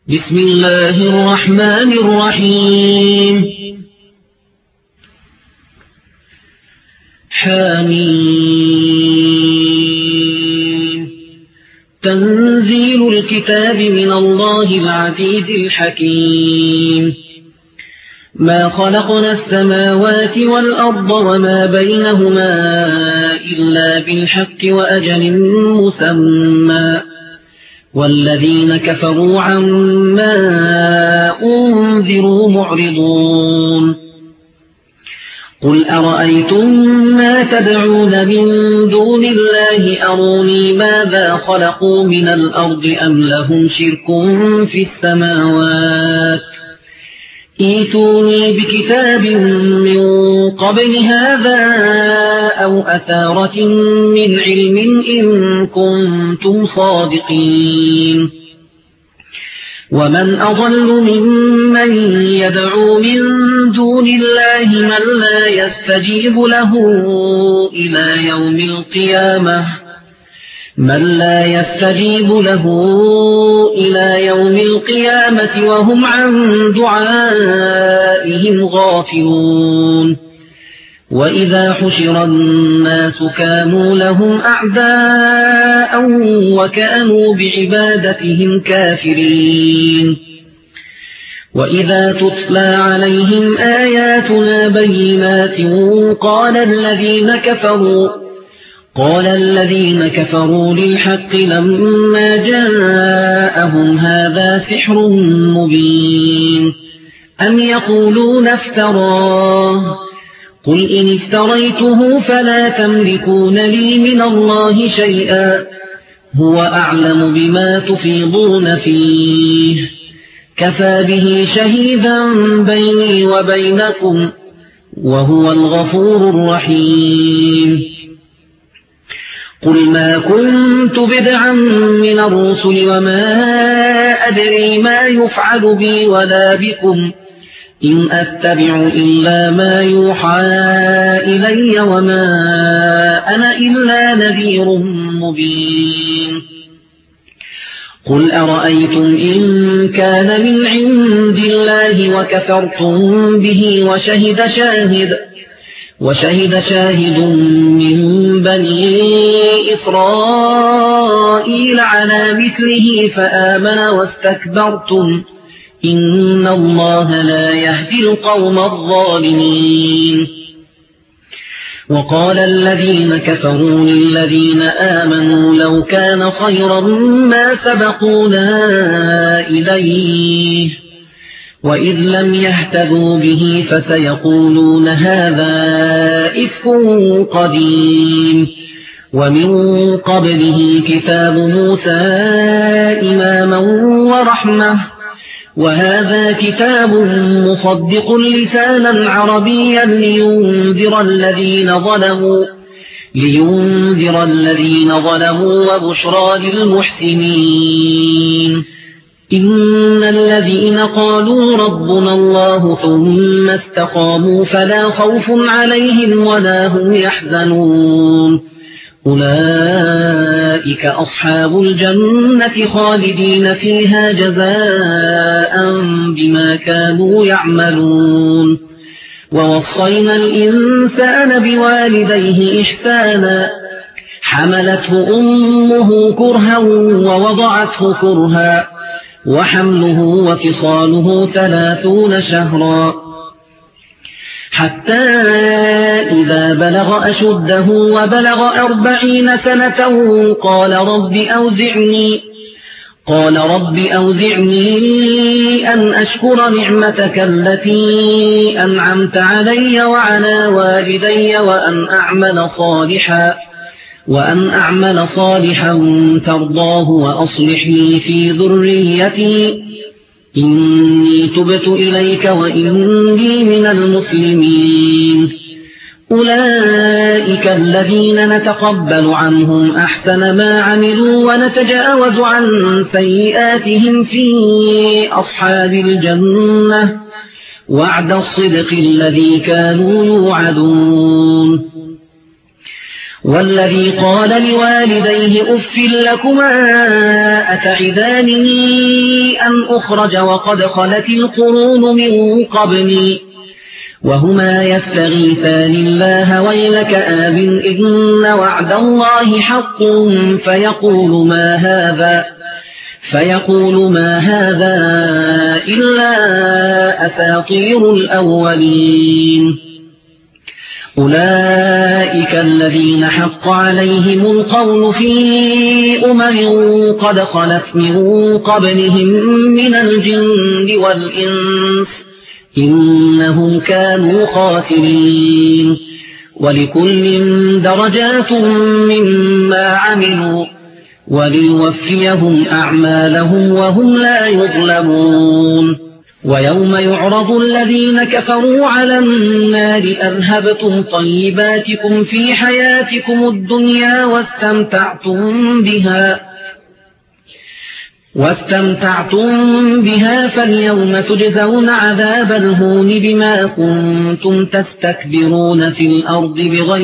بسم الله الرحمن الرحيم حميم تنزيل الكتاب من الله العزيز الحكيم ما خلقنا السماوات والأرض وما بينهما إلا بالحق وأجل مسمى والذين كفروا عما أنذروا معرضون قل أرأيتم ما تدعون من دون الله أروني ماذا خلقوا من الأرض أم لهم شرك في السماوات ائتوني بكتاب من قبل هذا أو أثارة من علم إن كنتم صادقين ومن أضل ممن يدعو من دون الله من لا يستجيب له إلى يوم القيامة وهم عن دعائهم غافلون وإذا حشر الناس كانوا لهم أعداء وكانوا بعبادتهم كافرين وإذا تتلى عليهم آياتنا بينات قال الذين كفروا للحق لما جاءهم هذا سحر مبين أم يقولون افتراه قل إن افتريته فلا تملكون لي من الله شيئا هو أعلم بما تفيضون فيه كفى به شهيدا بيني وبينكم وهو الغفور الرحيم قل ما كنت بدعا من الرسل وما أدري ما يفعل بي ولا بكم إن أتبع إلا ما يوحى إلي وما أنا إلا نذير مبين قل أرأيتم إن كان من عند الله وكفرتم به وشهد شاهد من بني إسرائيل على مثله فآمن واستكبرتم إن الله لا يهدي القوم الظالمين وقال الذين كفروا للذين آمنوا لو كان خيرا ما سبقونا إليه وإذ لم يهتدوا به فسيقولون هذا إفك قديم ومن قبله كتاب موسى إماما ورحمة وهذا كتاب مصدق لسانا عربيا لينذر الذين ظلموا وبشرى للمحسنين إن الذين قالوا ربنا الله ثم استقاموا فلا خوف عليهم ولا هم يحزنون أولئك أصحاب الجنة خالدين فيها جزاء بما كانوا يعملون ووصينا الإنسان بوالديه إحسانا حملته أمه كرها ووضعته كرها وحمله وفصاله 30 شهرا حتى إذا بلغ أشده وبلغ 40 سنة قال رب أوزعني أن أشكر نعمتك التي أنعمت علي وعلى والدي وأن أعمل صالحا ترضاه وأصلح لي في ذريتي إني تبت إليك وإني من المسلمين أولئك الذين نتقبل عنهم أحسن ما عملوا ونتجاوز عن سيئاتهم في أصحاب الجنة وعد الصدق الذي كانوا يوعدون والذي قال لوالديه أف لكما أتعدانني أن أخرج وقد خلت القرون من قبلي وهما يستغيثان الله ويلك آمن إن وعد الله حق فيقول ما هذا إلا أساطير الأولين أولئك الذين حق عليهم القول في قد خلت من قبلهم من الجن والإنس إنهم كانوا خاسرين ولكل درجات مما عملوا وليوفيهم أعمالهم وهم لا يظلمون ويوم يعرض الذين كفروا على النار أذهبتم طيباتكم في حياتكم الدنيا واستمتعتم بها فاليوم تجزون عذاب الهون بما كنتم تستكبرون في الأرض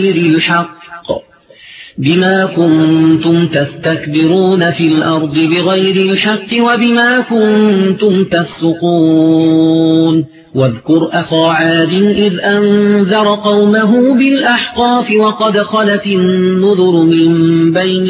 بغير الحق وبما كنتم تفسقون واذكر أخا عاد إذ أنذر قومه بالأحقاف وقد خلت النذر من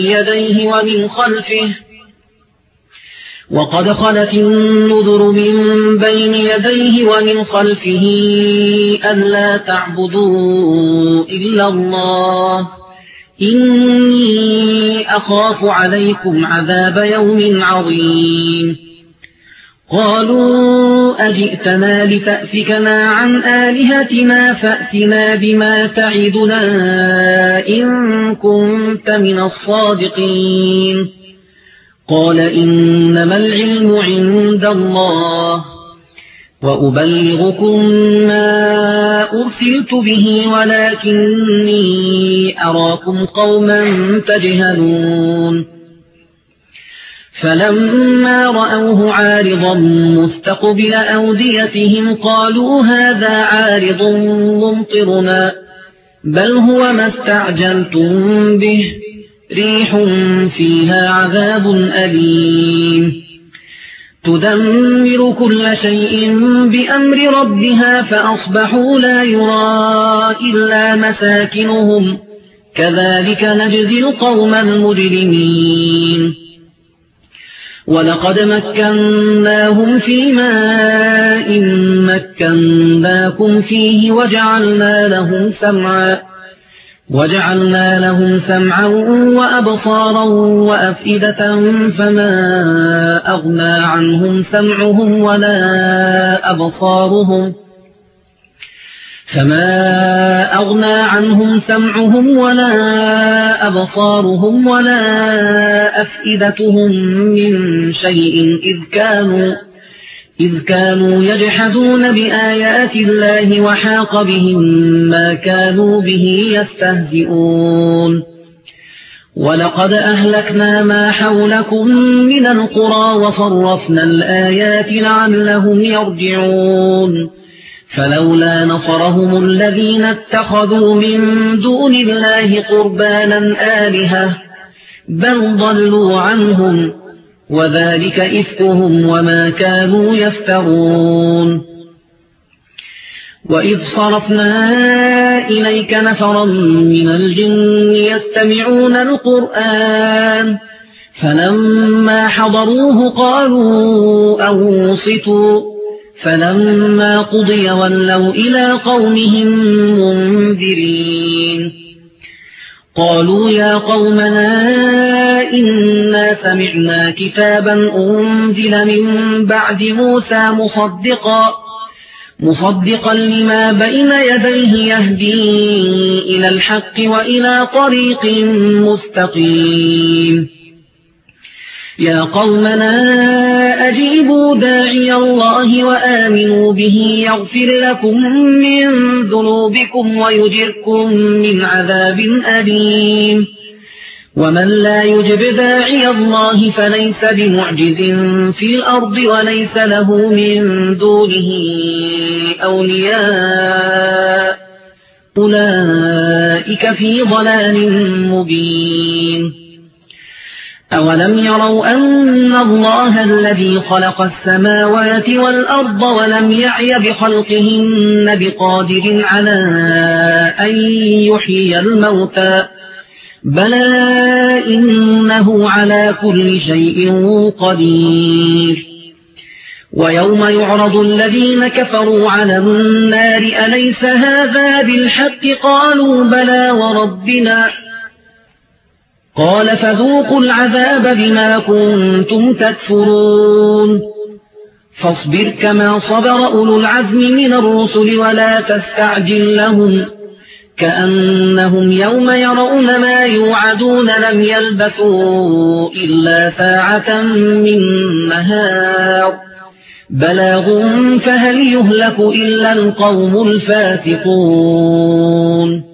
بين يديه ومن خلفه ألا تعبدوا إلا الله إني أخاف عليكم عذاب يوم عظيم قالوا أجئتنا لتأفكنا عن آلهتنا فأتنا بما تعدنا إن كنت من الصادقين قال إنما العلم عند الله وأبلغكم ما أرسلت به ولكني أراكم قوما تجهلون فلما رأوه عارضا مستقبل أوديتهم قالوا هذا عارض ممطرنا بل هو ما استعجلتم به ريح فيها عذاب أليم تدمر كل شيء بأمر ربها فأصبحوا لا يرى إلا مساكنهم كذلك نجزي القوم المجرمين ولقد مكناهم في ماء مكناكم فيه وجعلنا لهم سمعا وأبصارا وأفئدة فما أغنى عنهم سمعهم ولا أبصارهم ولا أفئدتهم من شيء إذ كانوا يجحدون بآيات الله وحاق بهم ما كانوا به يستهزئون ولقد أهلكنا ما حولكم من القرى وصرفنا الآيات لعلهم يرجعون فلولا نصرهم الذين اتخذوا من دون الله قربانا آلهة بل ضلوا عنهم وذلك إفكهم وما كانوا يفترون وإذ صرفنا إليك نفرا من الجن يستمعون القرآن فلما حضروه قالوا أنصتوا فلما قضي ولوا إلى قومهم منذرين قالوا يا قومنا إنا سمعنا كتابا أنزل من بعد موسى مصدقا لما بين يديه يهدي إلى الحق وإلى طريق مستقيم يا قومنا أجيبوا داعي الله وآمنوا به يغفر لكم من ذنوبكم ويجركم من عذاب أليم ومن لا يجب داعي الله فليس بمعجز في الأرض وليس له من دونه أولياء أولئك في ضلال مبين أولم يروا أن الله الذي خلق السماوات والأرض ولم يعي بخلقهن بقادر على أن يحيي الموتى بلى إنه على كل شيء قدير ويوم يعرض الذين كفروا على النار أليس هذا بالحق قالوا بلى وربنا قال فذوقوا العذاب بما كنتم تكفرون فاصبر كما صبر أولو العزم من الرسل ولا تستعجل لهم كأنهم يوم يرون ما يوعدون لم يلبثوا إلا ساعة من نهار بلاغ فهل يهلك إلا القوم الفاسقون